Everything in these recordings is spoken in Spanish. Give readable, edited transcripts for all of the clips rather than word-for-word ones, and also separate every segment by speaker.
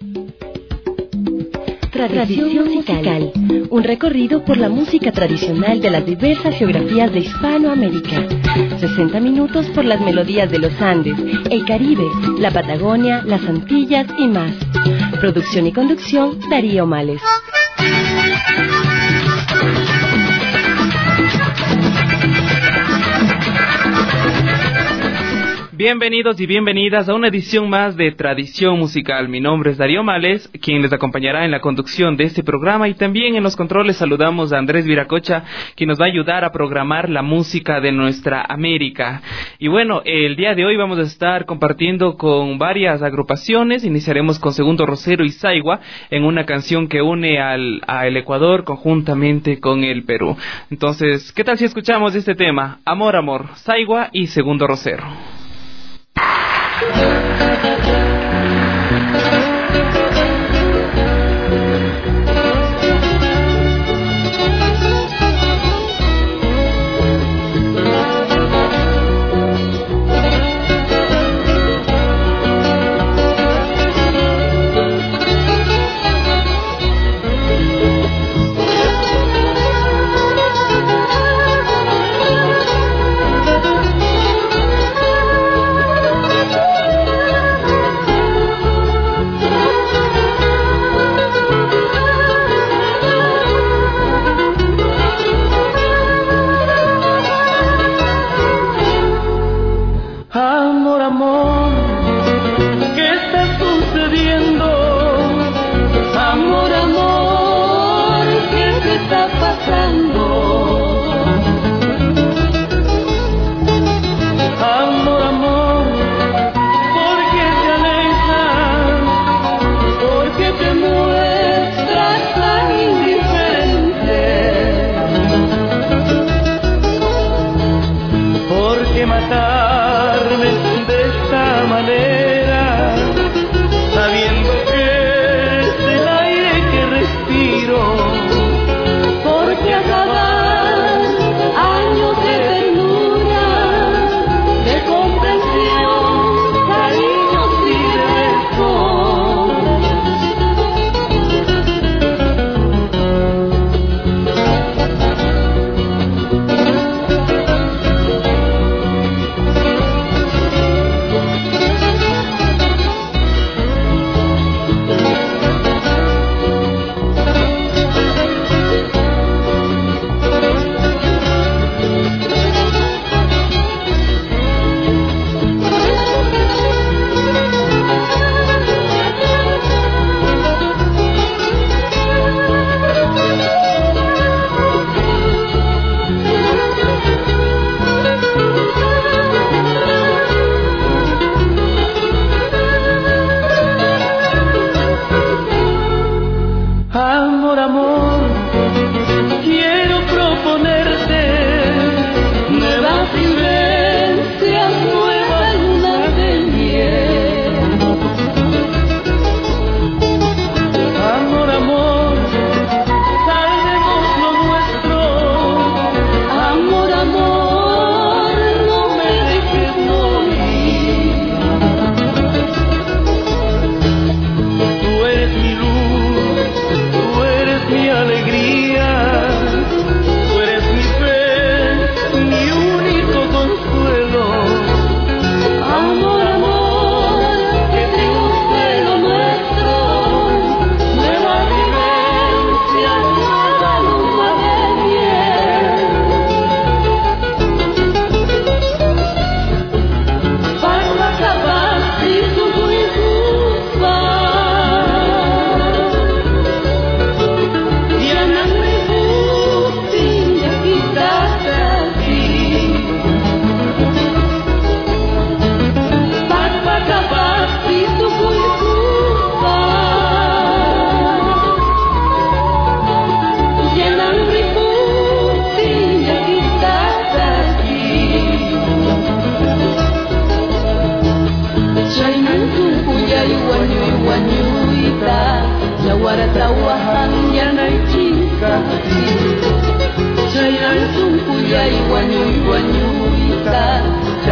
Speaker 1: Tradición musical, un recorrido por la música tradicional de las diversas geografías de Hispanoamérica. 60 minutos por las melodías de los Andes, el Caribe, la Patagonia, las Antillas y más. Producción y conducción, Darío Males.
Speaker 2: Bienvenidos y bienvenidas a una edición más de Tradición Musical. Mi nombre es Darío Males, quien les acompañará en la conducción de este programa, y también en los controles saludamos a Andrés Viracocha, quien nos va a ayudar a programar la música de nuestra América. Y bueno, el día de hoy vamos a estar compartiendo con varias agrupaciones. Iniciaremos con Segundo Rosero y Saigua en una canción que une al Ecuador conjuntamente con el Perú. Entonces, ¿qué tal si escuchamos este tema? Amor, Amor, Saigua y Segundo Rosero.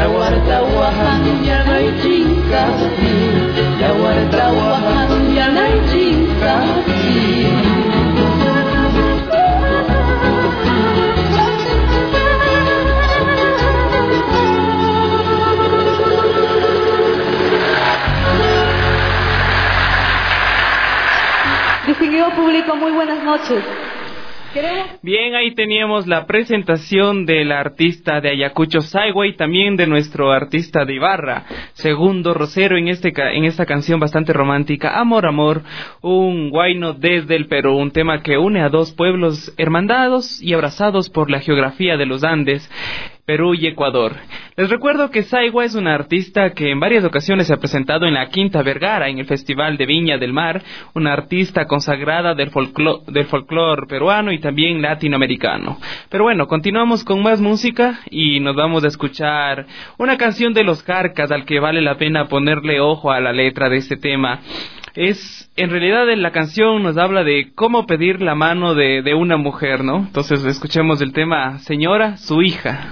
Speaker 3: Jawarta wahan yanay chingkasi, jawarta wahan yanay Amigo público, muy buenas noches.
Speaker 2: Bien, ahí teníamos la presentación del artista de Ayacucho, Saigua, y también de nuestro artista de Ibarra, Segundo Rosero, en esta canción bastante romántica, Amor, Amor, un huayno desde el Perú, un tema que une a dos pueblos hermandados y abrazados por la geografía de los Andes, Perú y Ecuador. Les recuerdo que Saigua es una artista que en varias ocasiones se ha presentado en la Quinta Vergara, en el Festival de Viña del Mar, una artista consagrada del folclore peruano y también latinoamericano. Pero bueno, continuamos con más música y nos vamos a escuchar una canción de Los Carcas, al que vale la pena ponerle ojo a la letra de este tema. En realidad la canción nos habla de cómo pedir la mano de una mujer, ¿no? Entonces escuchemos el tema Señora, su hija.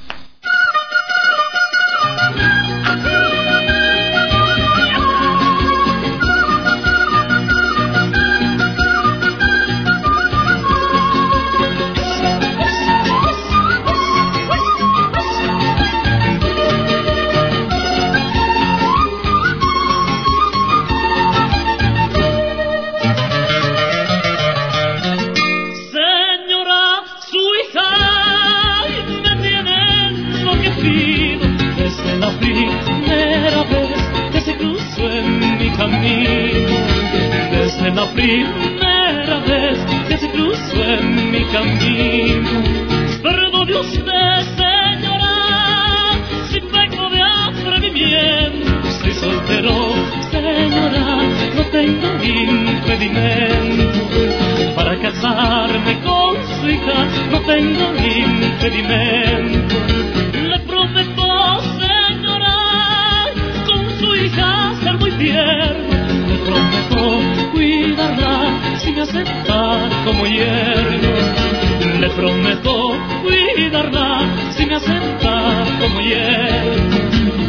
Speaker 4: Desde la primera vez que se cruzó en mi camino, perdone usted, señora, si peco de atrevimiento. Soy soltero, señora, no tengo impedimento para casarme con su hija, no tengo impedimento. Le prometo, señora, con su hija ser muy tierno. Le prometo cuidarla si me acepta como yerno. Le prometo cuidarla si me acepta como yerno.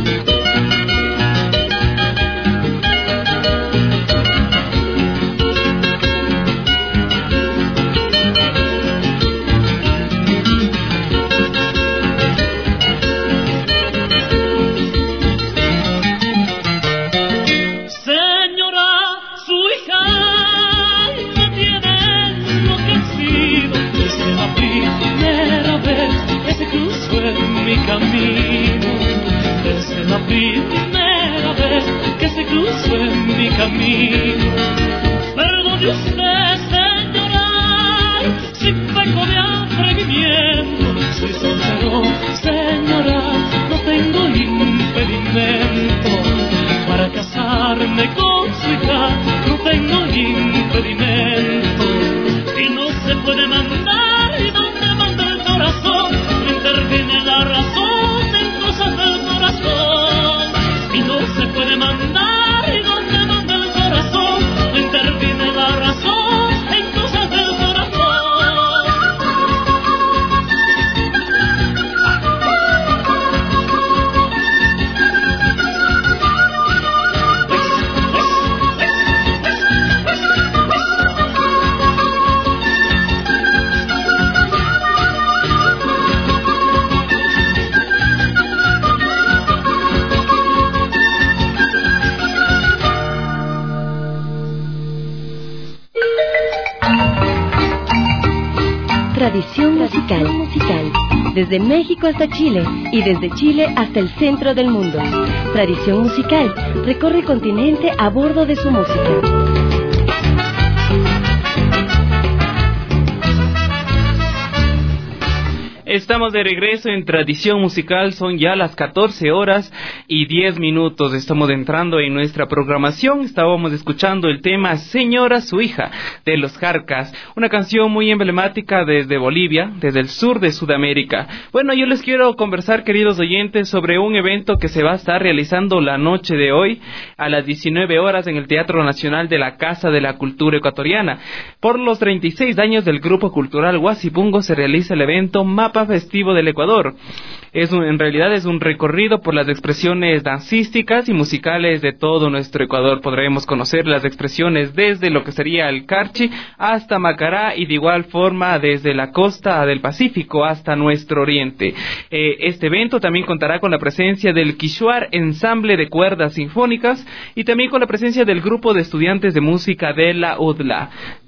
Speaker 4: Desde la primera vez que se cruzó en mi camino, perdone usted, señora, si peco de atrevimiento. Soy soltero, señora, no tengo impedimento para casarme con su hija, no tengo impedimento. Y no se puede mandar y donde manda el corazón, no interviene la razón en cosas del corazón. Y no se puede mandar y donde manda el corazón, no interviene la razón en cosas del corazón.
Speaker 1: Tradición musical. Desde México hasta Chile y desde Chile hasta el centro del mundo. Tradición musical recorre el continente a bordo de su música.
Speaker 2: Estamos de regreso en Tradición Musical, son ya las 14:10. Estamos entrando en nuestra programación. Estábamos escuchando el tema Señora, su hija, de Los Carcas, una canción muy emblemática desde Bolivia, desde el sur de Sudamérica. Bueno, yo les quiero conversar, queridos oyentes, sobre un evento que se va a estar realizando la noche de hoy a las 19 horas en el Teatro Nacional de la Casa de la Cultura Ecuatoriana. Por los 36 años del Grupo Cultural Huasipungo se realiza el evento Mapa Festivo del Ecuador. En realidad es un recorrido por las expresiones dancísticas y musicales de todo nuestro Ecuador. Podremos conocer las expresiones desde lo que sería el Carchi hasta Macará y de igual forma desde la costa del Pacífico hasta nuestro oriente. Este evento también contará con la presencia del Quixuar, ensamble de cuerdas sinfónicas, y también con la presencia del grupo de estudiantes de música de la UDLA.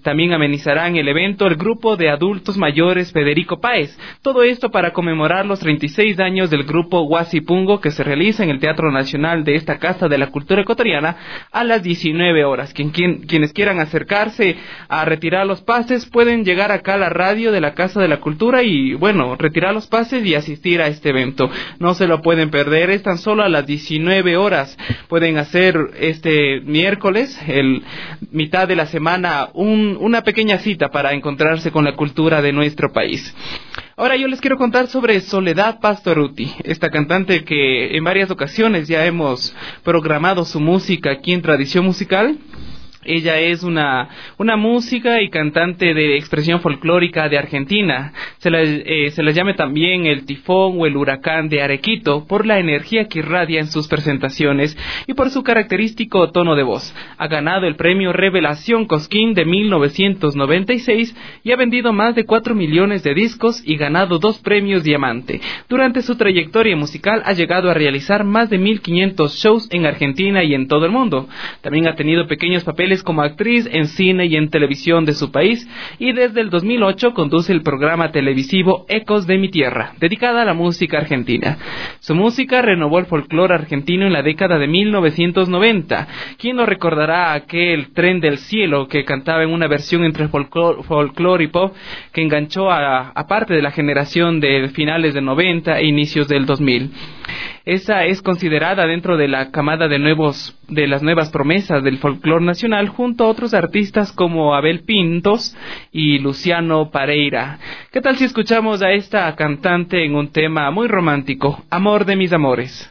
Speaker 2: También amenizarán el evento el grupo de adultos mayores Federico Páez. Todo esto para conmemorar los 36 años del grupo Huasipungo, que se realiza en el Teatro Nacional de esta Casa de la Cultura Ecuatoriana a las 19 horas. Quienes quieran acercarse a retirar los pases pueden llegar acá a la radio de la Casa de la Cultura y, bueno, retirar los pases y asistir a este evento. No se lo pueden perder, es tan solo a las 19 horas. Pueden hacer este miércoles, mitad de la semana, una pequeña cita para encontrarse con la cultura de nuestro país. Ahora yo les quiero contar sobre Soledad Pastorutti, esta cantante que en varias ocasiones ya hemos programado su música aquí en Tradición Musical. Ella es una música y cantante de expresión folclórica de Argentina. Se la llama también el tifón o el huracán de Arequito por la energía que irradia en sus presentaciones y por su característico tono de voz. Ha ganado el premio Revelación Cosquín de 1996 y ha vendido más de 4 millones de discos y ganado 2 premios Diamante. Durante su trayectoria musical ha llegado a realizar más de 1.500 shows en Argentina y en todo el mundo. También ha tenido pequeños papeles como actriz en cine y en televisión de su país y desde el 2008 conduce el programa televisivo Ecos de mi Tierra, dedicada a la música argentina. Su música renovó el folclore argentino en la década de 1990. ¿Quién no recordará aquel Tren del Cielo que cantaba en una versión entre folclore y pop que enganchó a parte de la generación de finales de 90 e inicios del 2000? Esa es considerada dentro de la camada de las nuevas promesas del folclore nacional, junto a otros artistas como Abel Pintos y Luciano Pareira. ¿Qué tal si escuchamos a esta cantante en un tema muy romántico, Amor de mis amores?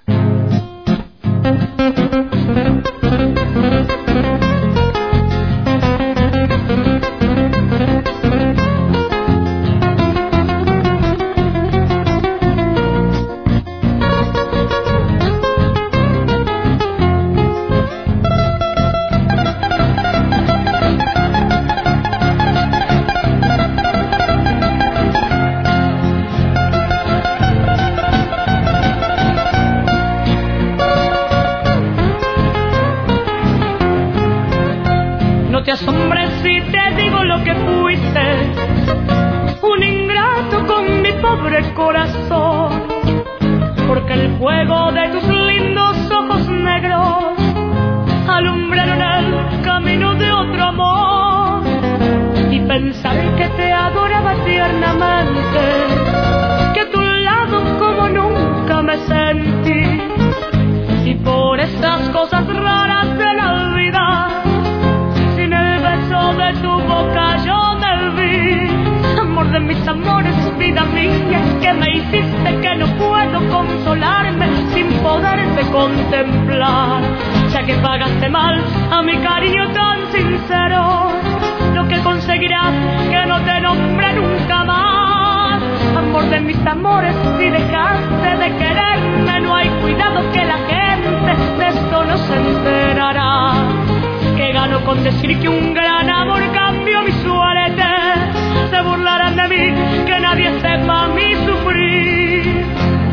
Speaker 4: Contemplar, ya que pagaste mal a mi cariño tan sincero, lo que conseguirás que no te nombre nunca más. Amor de mis amores, si dejaste de quererme, no hay cuidado que la gente de esto no se enterará. Que gano con decir que un gran amor cambió mi suerte, se burlarán de mí, que nadie sepa mi sufrir.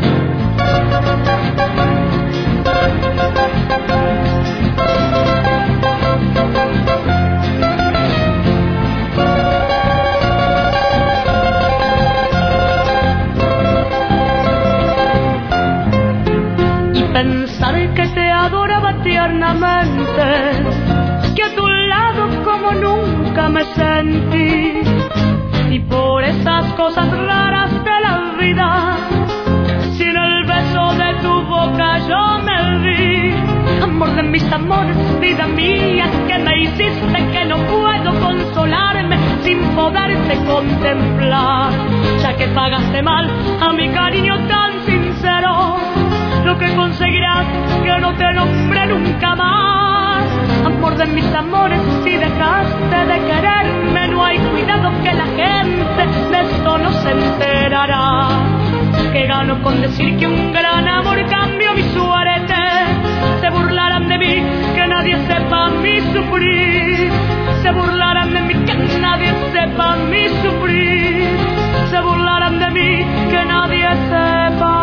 Speaker 4: Y pensar que te adoraba tiernamente, que a tu lado como nunca me sentí, y por esas cosas raras de la vida, sin el beso de tu boca yo me vi. Amor de mis amores, vida mía, que me hiciste que no puedo consolarme sin poderte contemplar. Ya que pagaste mal a mi cariño tan sincero, lo que conseguirás que no te nombre nunca más. Amor de mis amores, si dejaste de quererme, no hay cuidado que la gente de esto no se enterará. Que gano con decir que un gran amor cambió mi suerte, se burlarán de mí, que nadie sepa mi sufrir. Se burlarán de mí, que nadie sepa mi sufrir. Se burlarán de mí, que nadie sepa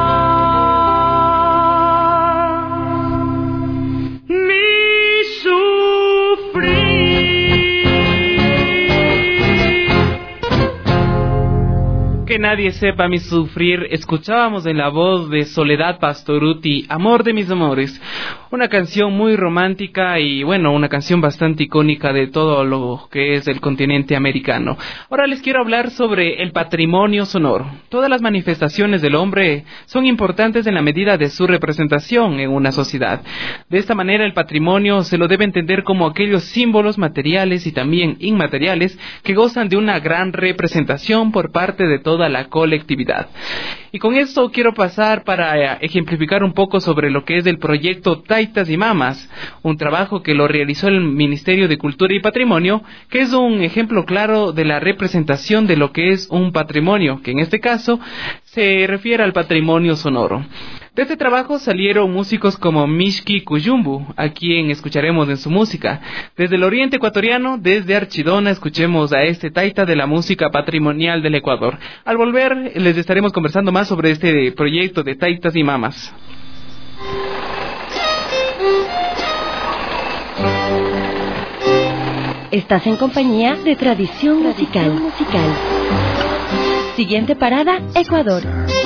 Speaker 4: mi sufrir.
Speaker 2: nadie sepa mi sufrir, escuchábamos en la voz de Soledad Pastorutti, Amor de mis amores, una canción muy romántica y bueno, una canción bastante icónica de todo lo que es el continente americano. Ahora les quiero hablar sobre el patrimonio sonoro. Todas las manifestaciones del hombre son importantes en la medida de su representación en una sociedad. De esta manera el patrimonio se lo debe entender como aquellos símbolos materiales y también inmateriales que gozan de una gran representación por parte de toda la colectividad. Y con esto quiero pasar para ejemplificar un poco sobre lo que es el proyecto Taitas y Mamas, un trabajo que lo realizó el Ministerio de Cultura y Patrimonio, que es un ejemplo claro de la representación de lo que es un patrimonio, que en este caso se refiere al patrimonio sonoro. De este trabajo salieron músicos como Mishki Kuyumbu, a quien escucharemos en su música. Desde el oriente ecuatoriano, desde Archidona, escuchemos a este taita de la música patrimonial del Ecuador. Al volver, les estaremos conversando más sobre este proyecto de Taitas y Mamas.
Speaker 1: Estás en compañía de Tradición Musical. Siguiente parada, Ecuador.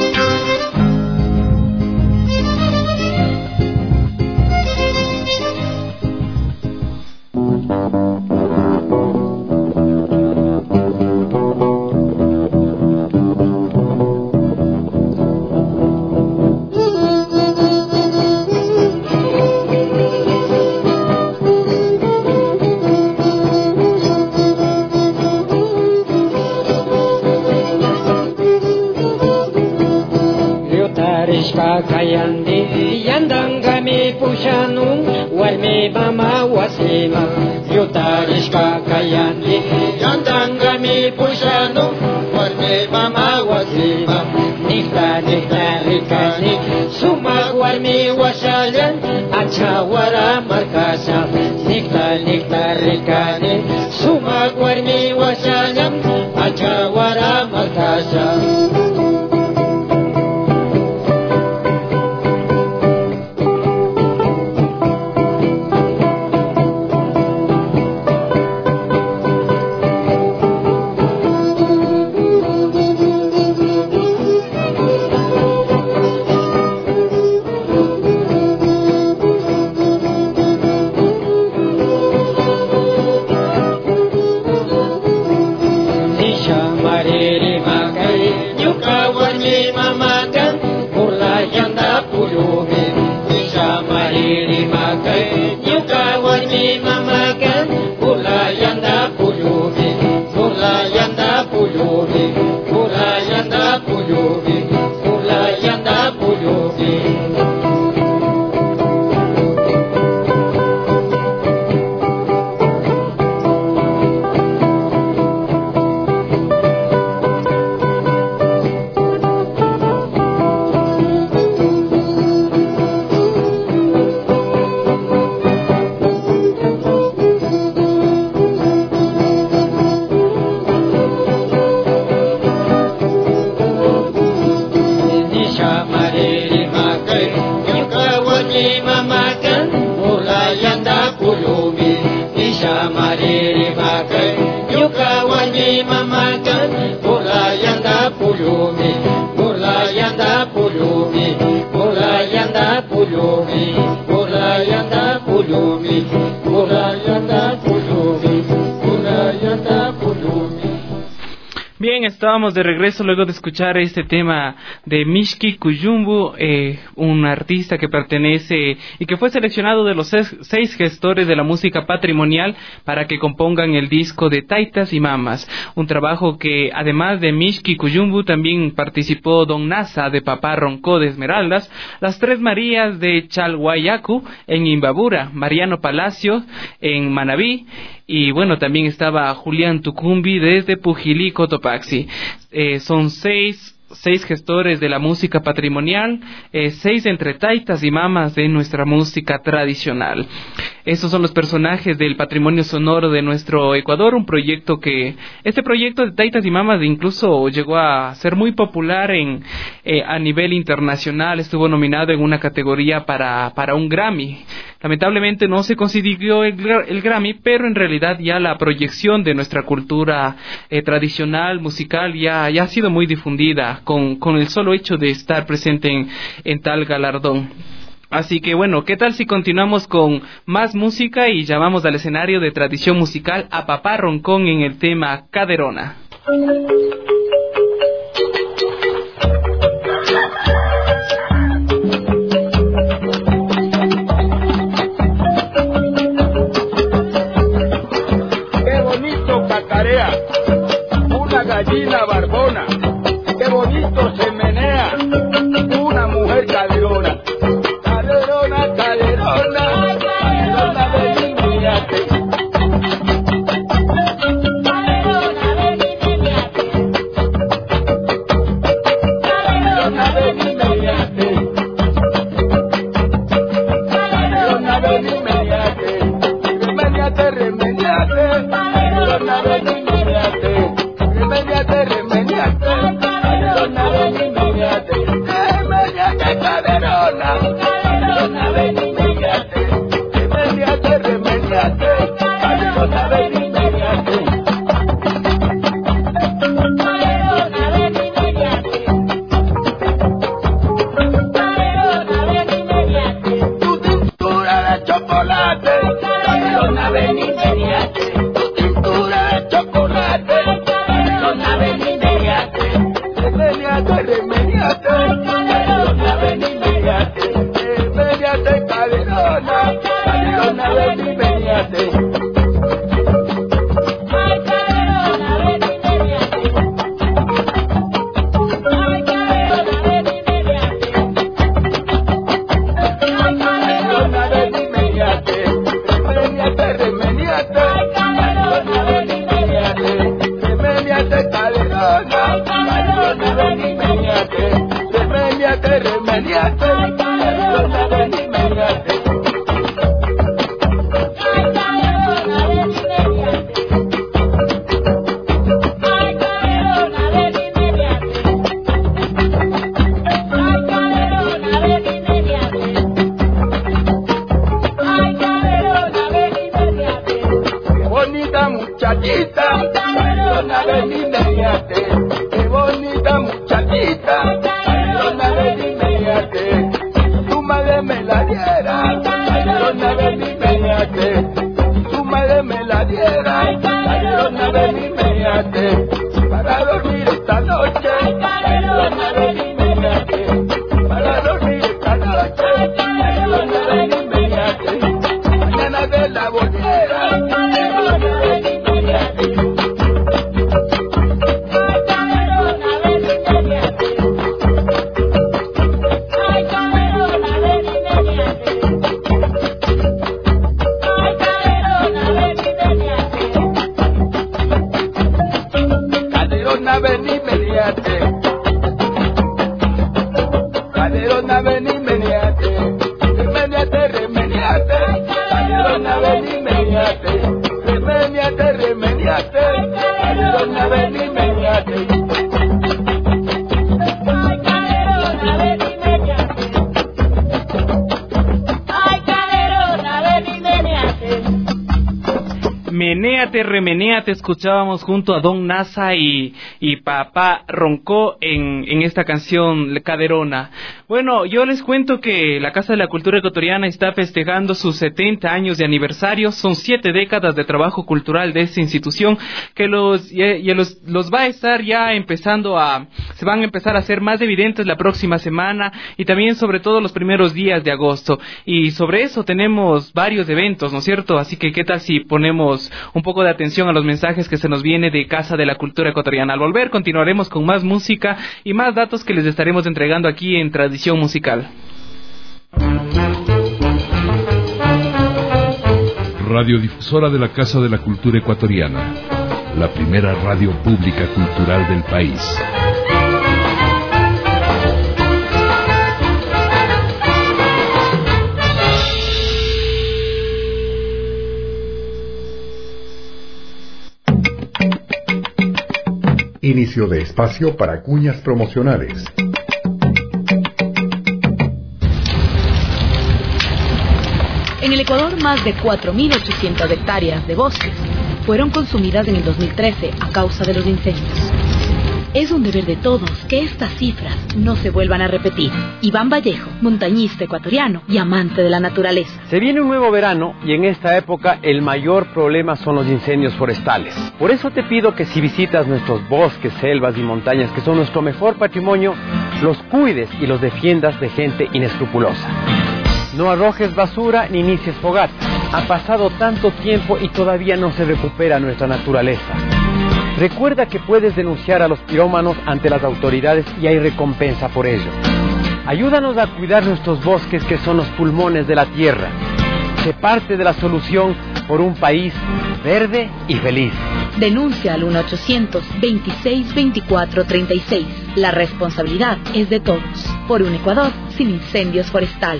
Speaker 3: Kayandi yandangami pushanu warmi mama wasima yutarishka kayandi yandangami pushanu warmi mama wasima nikta rikani suma warmi wasayan achawara markasa nikta rikani suma warmi wasayan achawara markasa.
Speaker 2: Bien, estábamos de regreso luego de escuchar este tema de Mishki Kuyumbu, un artista que pertenece y que fue seleccionado de los 6 gestores de la música patrimonial para que compongan el disco de Taitas y Mamas, un trabajo que además de Mishki Kuyumbu también participó Don Nasa de Papá Roncó de Esmeraldas, las Tres Marías de Chalhuayacu en Imbabura, Mariano Palacio en Manabí, y bueno, también estaba Julián Tucumbi desde Pujilí, Cotopaxi. Son 6 gestores de la música patrimonial, 6 entre taitas y mamas de nuestra música tradicional. Estos son los personajes del patrimonio sonoro de nuestro Ecuador, este proyecto de Taitas y Mamas incluso llegó a ser muy popular a nivel internacional, estuvo nominado en una categoría para un Grammy. Lamentablemente no se consiguió el Grammy, pero en realidad ya la proyección de nuestra cultura tradicional, musical, ya ha sido muy difundida con el solo hecho de estar presente en tal galardón. Así que bueno, ¿qué tal si continuamos con más música y llamamos al escenario de tradición musical a Papá Roncón en el tema Caderona?
Speaker 5: Qué bonito cacarea, una gallina barbona, qué bonito se menea, una mujer caderona. Caderona, caderona, caderona, ven y mírate. Caderona, ven y mírate. Caderona, ven y mírate. Caderona, ven y mírate. Remediate, remediate. Caderona, ven y mírate. Remediate, remediate. Caderona, ven y mírate. Remediate, caderona. Caderona, ven y mírate. Remediate, remediate. Caderona, ven y mírate. Caderona, ven y mírate. Caderona, ven y mírate. Tu cintura de chocolate. Caderona, ven y mírate. Tu cintura de chocolate. Caderona, ven y mírate. Remediate, remediate. Caderona, ven y mírate. Remediate, caderona. Caderona, ven y mírate. Ay, caderona, ven y mírate. Ay, caderona, ven y mírate. Ay, caderona, ven y mírate. Remediate, remediate. Ay, caderona, ven y mírate. Remediate, caderona. Caderona, ven y mírate. Remediate, remediate. Caderona, ven y mírate. Ay, caderona, ven y mírate. Ay, caderona, ven y mírate. Ay, caderona, ven y mírate. Ay, caderona, ven y mírate. Qué bonita muchachita. Caderona, ven y mírate. Qué bonita muchachita. Caderona, ven y mírate. Si tu madre me la diera. Caderona, ven y mírate. Si tu madre me la diera. Caderona, ven y mírate. Para dormir esta noche. Caderona, ven y mírate. Para dormir esta noche. Caderona, ven y mírate. Mañana de la bolera. Caderona, ven y mírate. Ay, caderona, ven y mírate. Ay, caderona, ven y mírate. Ay, caderona, ven y mírate. Caderona, ven y mírate. Caderona, ven y mírate. Remediate, remediate. Caderona, ven y mírate. Remediate, remediate. Caderona, ven y mírate. Ay, caderona, ven y mírate. Ay, caderona, ven y mírate.
Speaker 2: Menéate, remenéate, escuchábamos junto a Don Nasa y Papá Roncó en esta canción Caderona. Bueno, yo les cuento que la Casa de la Cultura Ecuatoriana está festejando sus 70 años de aniversario. Son 7 décadas de trabajo cultural de esta institución que los va a estar ya se van a empezar a hacer más evidentes la próxima semana y también sobre todo los primeros días de agosto. Y sobre eso tenemos varios eventos, ¿no es cierto? Así que, ¿qué tal si ponemos un poco de atención a los mensajes que se nos viene de Casa de la Cultura Ecuatoriana? Al volver continuaremos con más música y más datos que les estaremos entregando aquí en Tradición Musical.
Speaker 6: Radiodifusora de la Casa de la Cultura Ecuatoriana, la primera radio pública cultural del país.
Speaker 7: Inicio de espacio para cuñas promocionales.
Speaker 8: En el Ecuador, más de 4.800 hectáreas de bosques fueron consumidas en el 2013 a causa de los incendios. Es un deber de todos que estas cifras no se vuelvan a repetir. Iván Vallejo, montañista ecuatoriano y amante de la naturaleza.
Speaker 9: Se viene un nuevo verano y en esta época el mayor problema son los incendios forestales. Por eso te pido que si visitas nuestros bosques, selvas y montañas, que son nuestro mejor patrimonio, los cuides y los defiendas de gente inescrupulosa. No arrojes basura ni inicies fogata. Ha pasado tanto tiempo y todavía no se recupera nuestra naturaleza. Recuerda que puedes denunciar a los pirómanos ante las autoridades y hay recompensa por ello. Ayúdanos a cuidar nuestros bosques, que son los pulmones de la tierra. Sé parte de la solución por un país verde y feliz.
Speaker 8: Denuncia al 1-800-26-24-36. La responsabilidad es de todos. Por un Ecuador sin incendios forestales.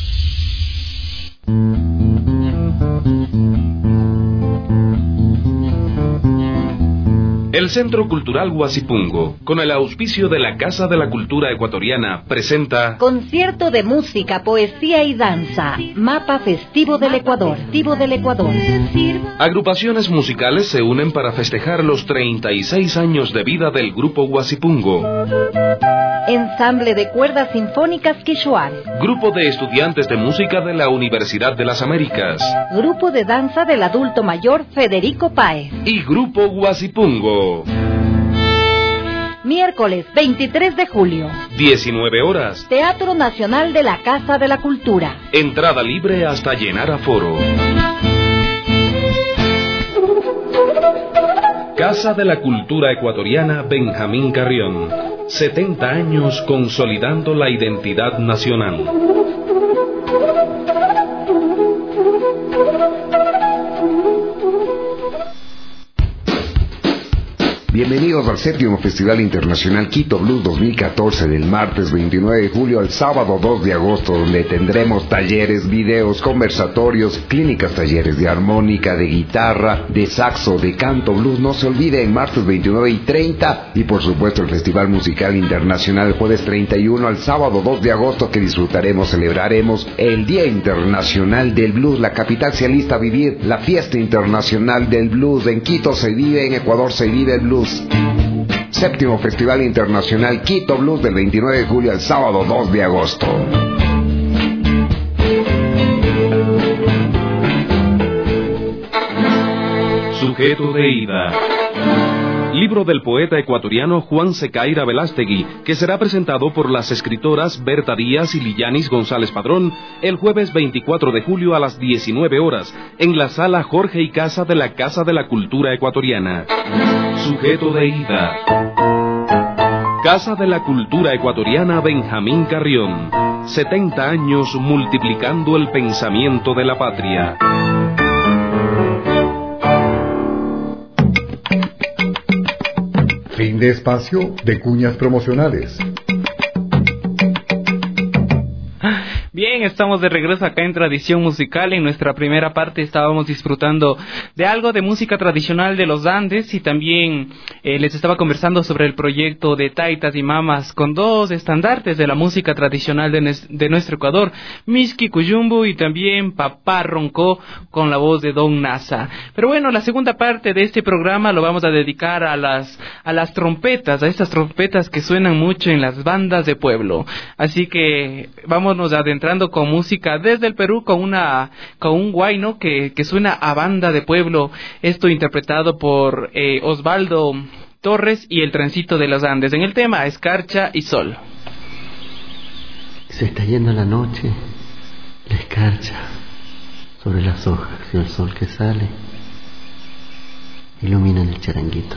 Speaker 6: El Centro Cultural Huasipungo, con el auspicio de la Casa de la Cultura Ecuatoriana, presenta
Speaker 1: concierto de música, poesía y danza. Mapa Festivo del Ecuador.
Speaker 6: Agrupaciones musicales se unen para festejar los 36 años de vida del Grupo Huasipungo.
Speaker 1: Ensamble de cuerdas sinfónicas Quishuar.
Speaker 6: Grupo de estudiantes de música de la Universidad de las Américas.
Speaker 1: Grupo de danza del adulto mayor Federico Páez.
Speaker 6: Y Grupo Huasipungo.
Speaker 1: Miércoles 23 de julio.
Speaker 6: 19 horas.
Speaker 1: Teatro Nacional de la Casa de la Cultura.
Speaker 6: Entrada libre hasta llenar aforo. Casa de la Cultura Ecuatoriana Benjamín Carrión. 70 años consolidando la identidad nacional.
Speaker 10: Bienvenidos al 7º Festival Internacional Quito Blues 2014, del martes 29 de julio al sábado 2 de agosto, donde tendremos talleres, videos, conversatorios, clínicas, talleres de armónica, de guitarra, de saxo, de canto blues. No se olviden, martes 29 y 30, y por supuesto el Festival Musical Internacional jueves 31 al sábado 2 de agosto, que celebraremos el Día Internacional del Blues. La capital se alista a vivir la fiesta internacional del blues. En Quito se vive, en Ecuador se vive el blues. 7º Festival Internacional Quito Blues, del 29 de julio al sábado 2 de agosto.
Speaker 6: Sujeto de ida. Libro del poeta ecuatoriano Juan Secaira Velástegui, que será presentado por las escritoras Berta Díaz y Lillanis González Padrón el jueves 24 de julio a las 19 horas en la sala Jorge y Casa de la Casa de la Cultura Ecuatoriana. Sujeto de ida. Casa de la Cultura Ecuatoriana Benjamín Carrión. 70 años multiplicando el pensamiento de la patria.
Speaker 7: Fin de espacio de cuñas promocionales.
Speaker 2: Bien, estamos de regreso acá en Tradición Musical. En nuestra primera parte estábamos disfrutando de algo de música tradicional de los Andes y también les estaba conversando sobre el proyecto de Taitas y Mamas con dos estandartes de la música tradicional de nuestro Ecuador, Miski Cuyumbu y también Papá Roncó con la voz de Don Nasa. Pero bueno, la segunda parte de este programa lo vamos a dedicar a las trompetas, a estas trompetas que suenan mucho en las bandas de pueblo. Así que vámonos adentrando con música desde el Perú con un guayno que suena a banda de pueblo, esto interpretado por Osvaldo Torres y el Trencito de los Andes en el tema Escarcha y Sol.
Speaker 11: Se está yendo la noche, la escarcha sobre las hojas y el sol que sale iluminan el charanguito.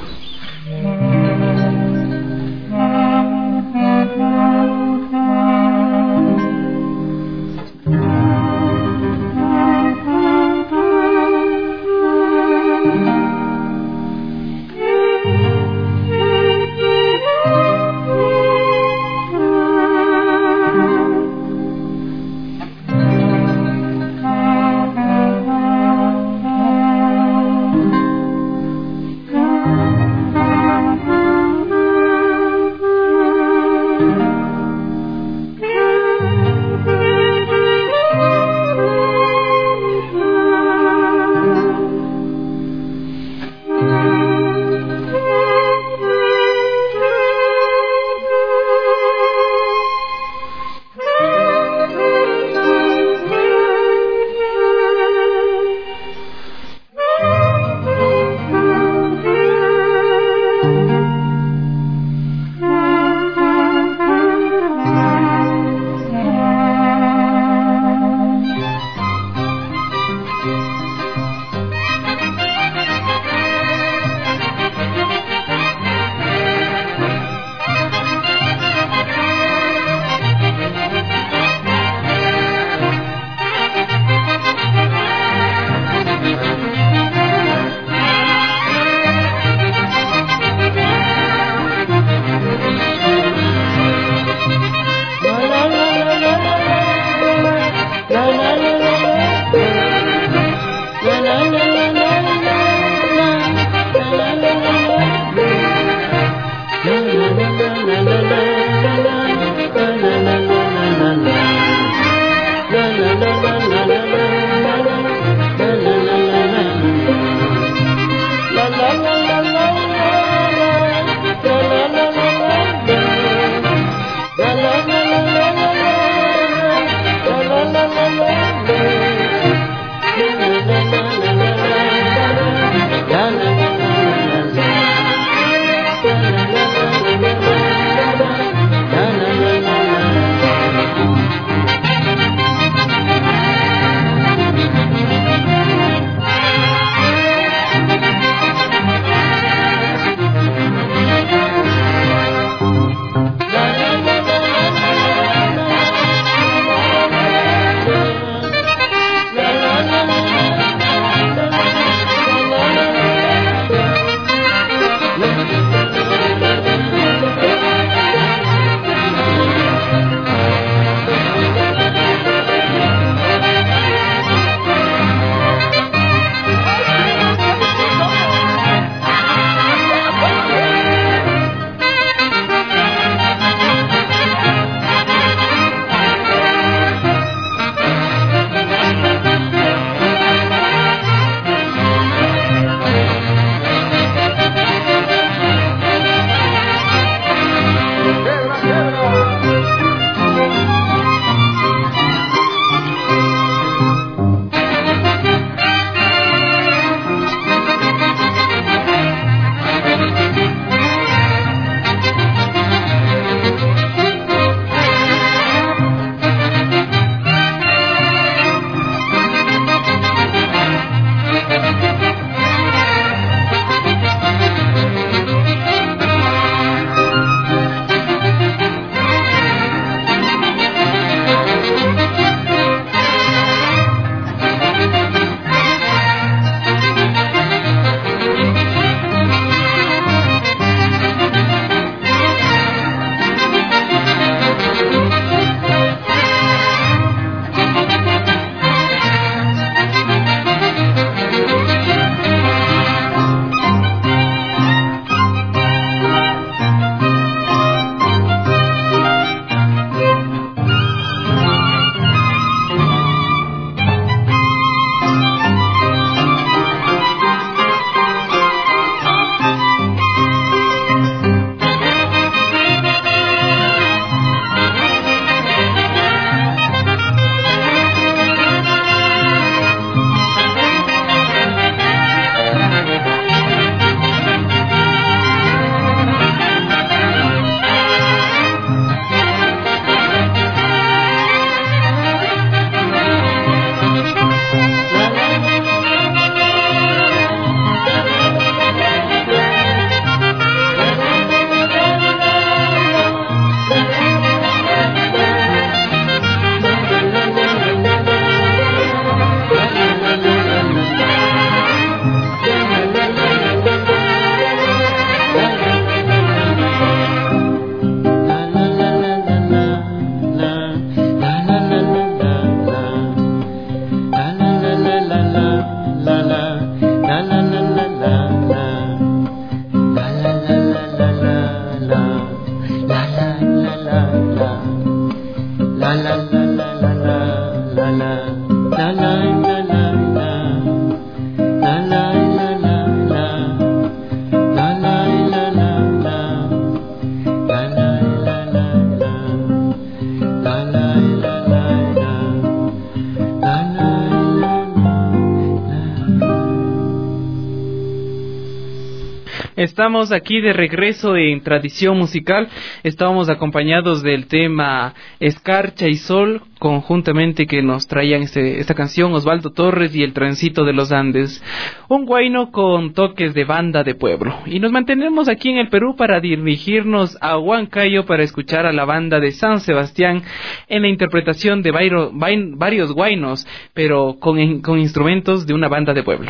Speaker 2: Estamos aquí de regreso en Tradición Musical. Estábamos acompañados del tema Escarcha y Sol, conjuntamente que nos traían esta canción Osvaldo Torres y El Trencito de los Andes. Un guayno con toques de banda de pueblo. Y nos mantenemos aquí en el Perú para dirigirnos a Huancayo para escuchar a la banda de San Sebastián en la interpretación de varios guaynos, pero con instrumentos de una banda de pueblo.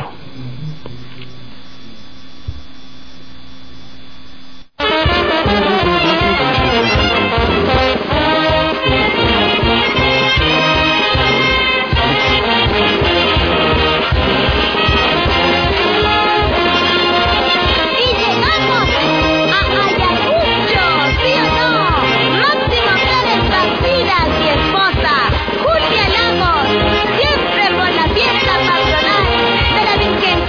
Speaker 12: Siempre por la fiesta patronal de la Virgen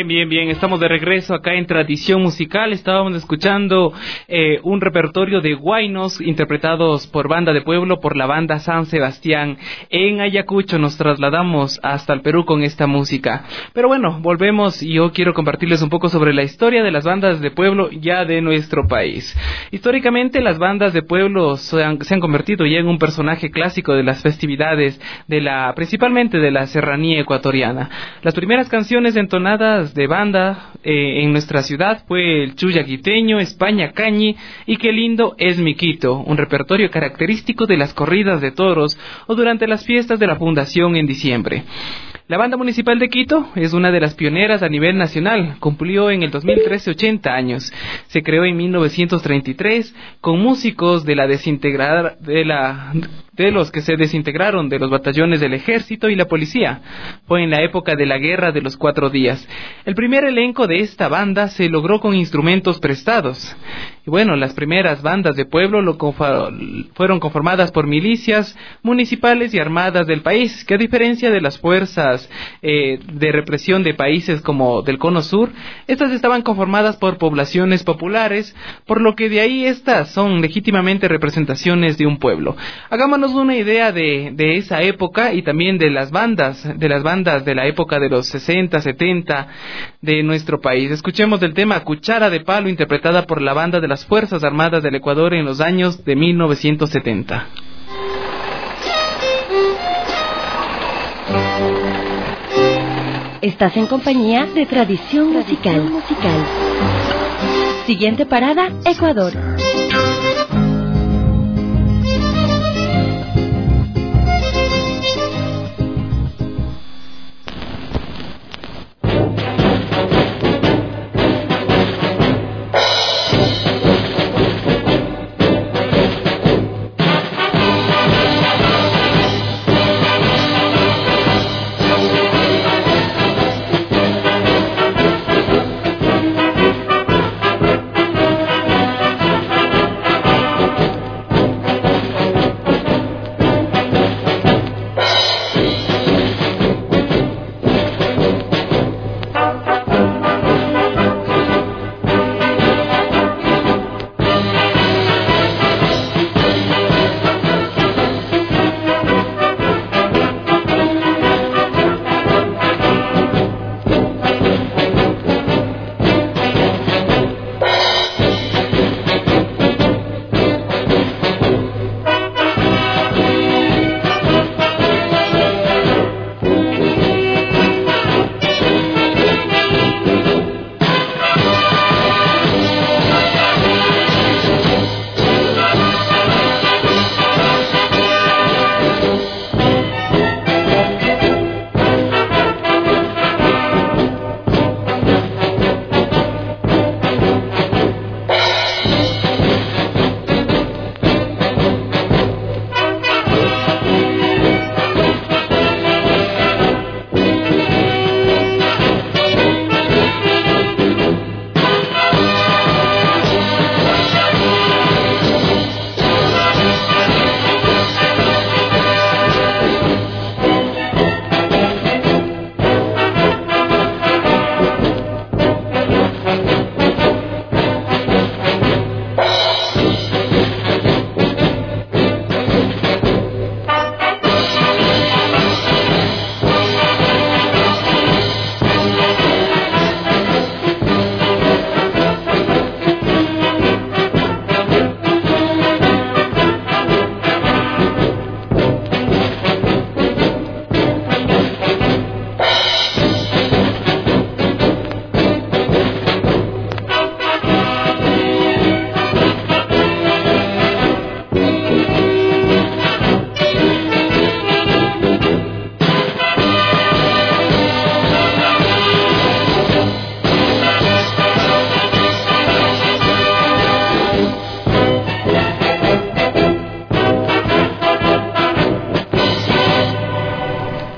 Speaker 2: Bien. Estamos de regreso acá en Tradición Musical. Estábamos escuchando un repertorio de huaynos interpretados por Banda de Pueblo, por la banda San Sebastián. En Ayacucho nos trasladamos hasta el Perú con esta música. Pero bueno, volvemos y yo quiero compartirles un poco sobre la historia de las bandas de pueblo ya de nuestro país. Históricamente las bandas de pueblo se han convertido ya en un personaje clásico de las festividades, principalmente de la serranía ecuatoriana. Las primeras canciones entonadas de banda en nuestra ciudad fue el Chuya Quiteño, España Cañi y Qué lindo es mi Quito, un repertorio característico de las corridas de toros o durante las fiestas de la fundación en diciembre. La Banda Municipal de Quito es una de las pioneras a nivel nacional. Cumplió en el 2013 80 años. Se creó en 1933 con músicos de los que se desintegraron de los batallones del ejército y la policía. Fue en la época de la Guerra de los 4 días. El primer elenco de esta banda se logró con instrumentos prestados. Y bueno, las primeras bandas de pueblo fueron conformadas por milicias municipales y armadas del país, que a diferencia de las fuerzas de represión de países como del Cono Sur, estas estaban conformadas por poblaciones populares, por lo que de ahí estas son legítimamente representaciones de un pueblo. Hagámonos una idea de esa época y también de las bandas de la época de los 60, 70 de nuestro país. Escuchemos el tema Cuchara de Palo, interpretada por la banda de las Fuerzas Armadas del Ecuador en los años de 1970.
Speaker 1: Estás en compañía de Tradición Musical. Siguiente parada, Ecuador.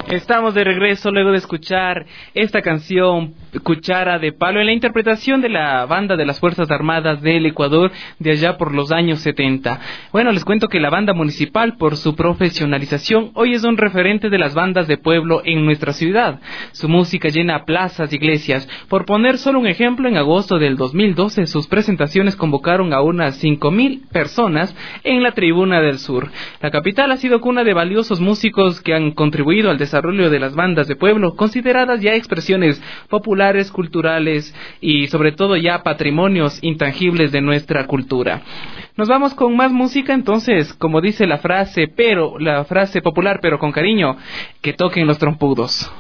Speaker 2: Estamos de regreso luego de escuchar esta canción Cuchara de Palo en la interpretación de la banda de las Fuerzas Armadas del Ecuador de allá por los años 70. Bueno, les cuento que la banda municipal, por su profesionalización, hoy es un referente de las bandas de pueblo en nuestra ciudad. Su música llena plazas, iglesias. Por poner solo un ejemplo, en agosto del 2012 sus presentaciones convocaron a unas 5,000 personas en la Tribuna del Sur. La capital ha sido cuna de valiosos músicos que han contribuido al desarrollo de las bandas de pueblo, consideradas ya expresiones populares, culturales y sobre todo ya patrimonios intangibles de nuestra cultura. Nos vamos con más música, entonces, como dice la frase popular pero con cariño, que toquen los trompudos.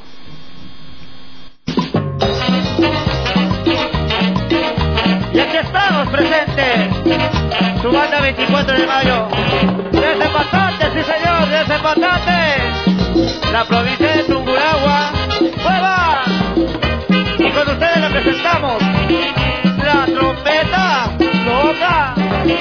Speaker 12: Y aquí estamos presentes, su banda 24 de mayo, desde Patate, sí señor, desde Patate, la provincia de Tungurahua, ¡Hueva! Y con ustedes le presentamos la trompeta loca.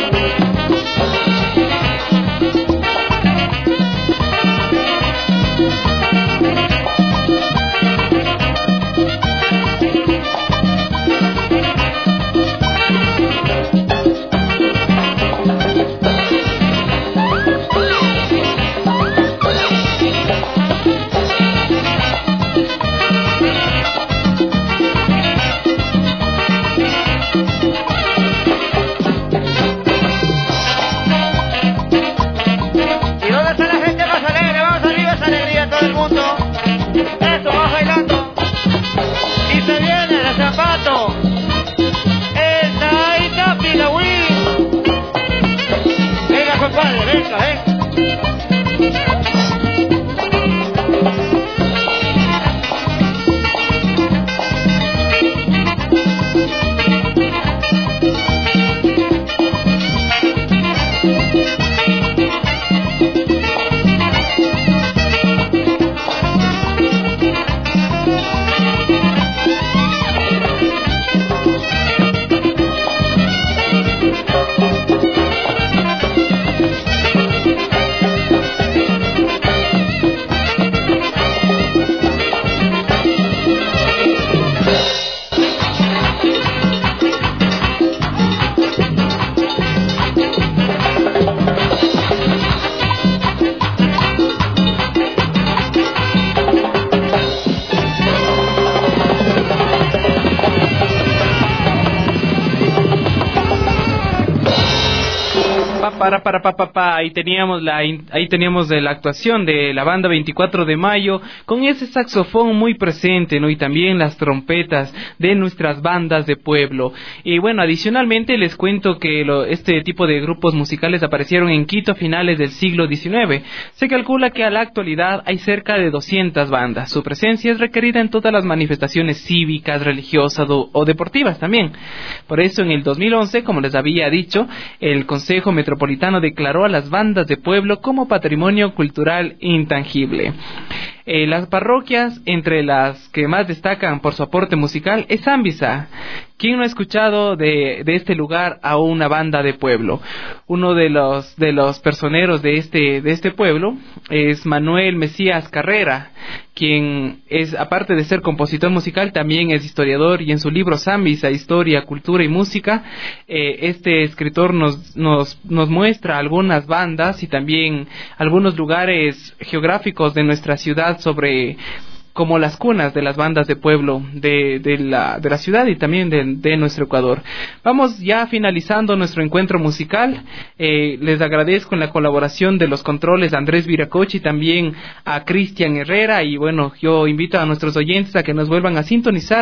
Speaker 2: Ahí teníamos la actuación de la banda 24 de mayo con ese saxofón muy presente, ¿no? Y también las trompetas de nuestras bandas de pueblo. Y bueno, adicionalmente les cuento que este tipo de grupos musicales aparecieron en Quito a finales del siglo XIX. Se calcula que a la actualidad hay cerca de 200 bandas. Su presencia es requerida en todas las manifestaciones cívicas, religiosas o deportivas también. Por eso en el 2011, como les había dicho, el Consejo Metropolitano declaró a las bandas de pueblo como patrimonio cultural intangible. Las parroquias, entre las que más destacan por su aporte musical, es Ámbisa. ¿Quién no ha escuchado de este lugar a una banda de pueblo? Uno de los personeros de este pueblo es Manuel Mesías Carrera, quien es, aparte de ser compositor musical, también es historiador, y en su libro Ámbisa, Historia, Cultura y Música, este escritor nos muestra algunas bandas y también algunos lugares geográficos de nuestra ciudad sobre como las cunas de las bandas de pueblo de la ciudad y también de nuestro Ecuador. Vamos ya finalizando nuestro encuentro musical. Les agradezco en la colaboración de los controles a Andrés Viracocha y también a Cristian Herrera, y bueno, yo invito a nuestros oyentes a que nos vuelvan a sintonizar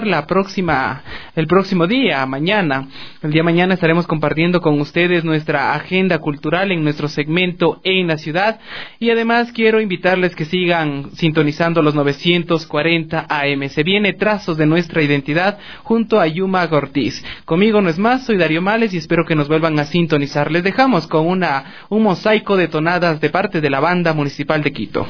Speaker 2: el próximo día, mañana. El día mañana estaremos compartiendo con ustedes nuestra agenda cultural en nuestro segmento En la Ciudad, y además quiero invitarles que sigan sintonizando los 940 AM. Se viene Trazos de Nuestra Identidad junto a Yuma Ortiz. Conmigo no es más, soy Darío Males y espero que nos vuelvan a sintonizar. Les dejamos con un mosaico de tonadas de parte de la Banda Municipal de Quito.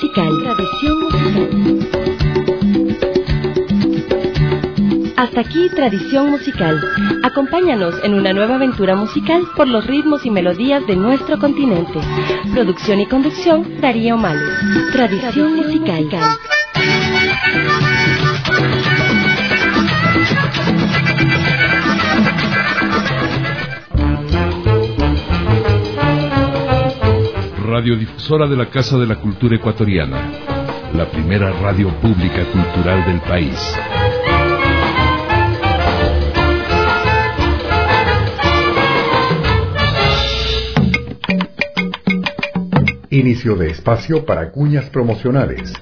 Speaker 1: musical. Hasta aquí Tradición Musical. Acompáñanos en una nueva aventura musical por los ritmos y melodías de nuestro continente. Producción y conducción, Darío Males. Tradición Musical.
Speaker 13: Radiodifusora de la Casa de la Cultura Ecuatoriana, la primera radio pública cultural del país.
Speaker 7: Inicio de espacio para cuñas promocionales.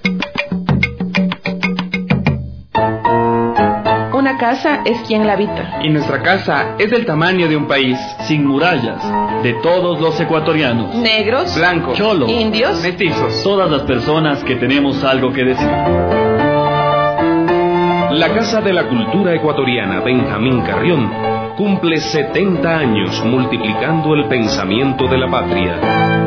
Speaker 14: Una casa es quien la habita.
Speaker 2: Y nuestra casa es del tamaño de un país.
Speaker 15: Sin murallas, de todos los ecuatorianos.
Speaker 14: Negros,
Speaker 2: blancos,
Speaker 15: cholos,
Speaker 14: indios,
Speaker 2: mestizos.
Speaker 15: Todas las personas que tenemos algo que decir.
Speaker 6: La Casa de la Cultura Ecuatoriana Benjamín Carrión cumple 70 años multiplicando el pensamiento de la patria.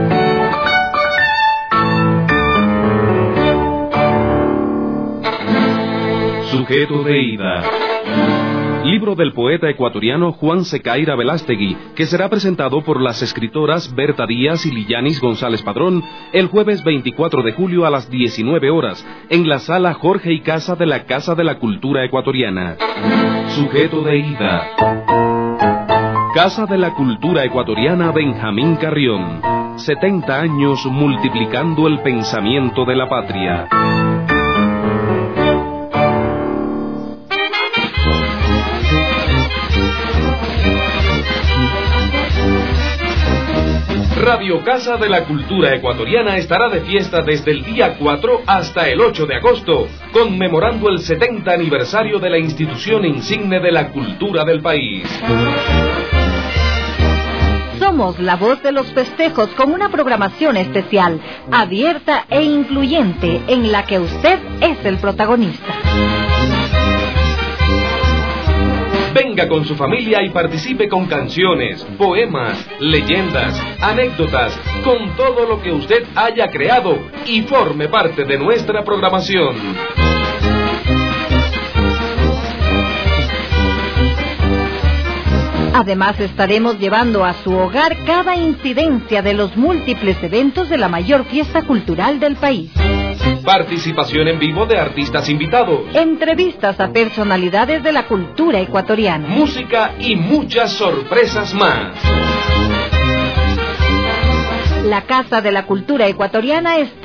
Speaker 6: Sujeto de ida. Libro del poeta ecuatoriano Juan Secaira Velástegui, que será presentado por las escritoras Berta Díaz y Lillanis González Padrón el jueves 24 de julio a las 19 horas en la sala Jorge y Casa de la Casa de la Cultura Ecuatoriana. Sujeto de ida. Casa de la Cultura Ecuatoriana Benjamín Carrión. 70 años multiplicando el pensamiento de la patria. Radio Casa de la Cultura Ecuatoriana estará de fiesta desde el día 4 hasta el 8 de agosto, conmemorando el 70 aniversario de la institución insigne de la cultura del país.
Speaker 8: Somos la voz de los festejos con una programación especial, abierta e incluyente, en la que usted es el protagonista.
Speaker 6: Venga con su familia y participe con canciones, poemas, leyendas, anécdotas, con todo lo que usted haya creado y forme parte de nuestra programación.
Speaker 8: Además, estaremos llevando a su hogar cada incidencia de los múltiples eventos de la mayor fiesta cultural del país.
Speaker 6: Participación en vivo de artistas invitados.
Speaker 8: Entrevistas a personalidades de la cultura ecuatoriana.
Speaker 6: Música y muchas sorpresas más.
Speaker 8: La Casa de la Cultura Ecuatoriana está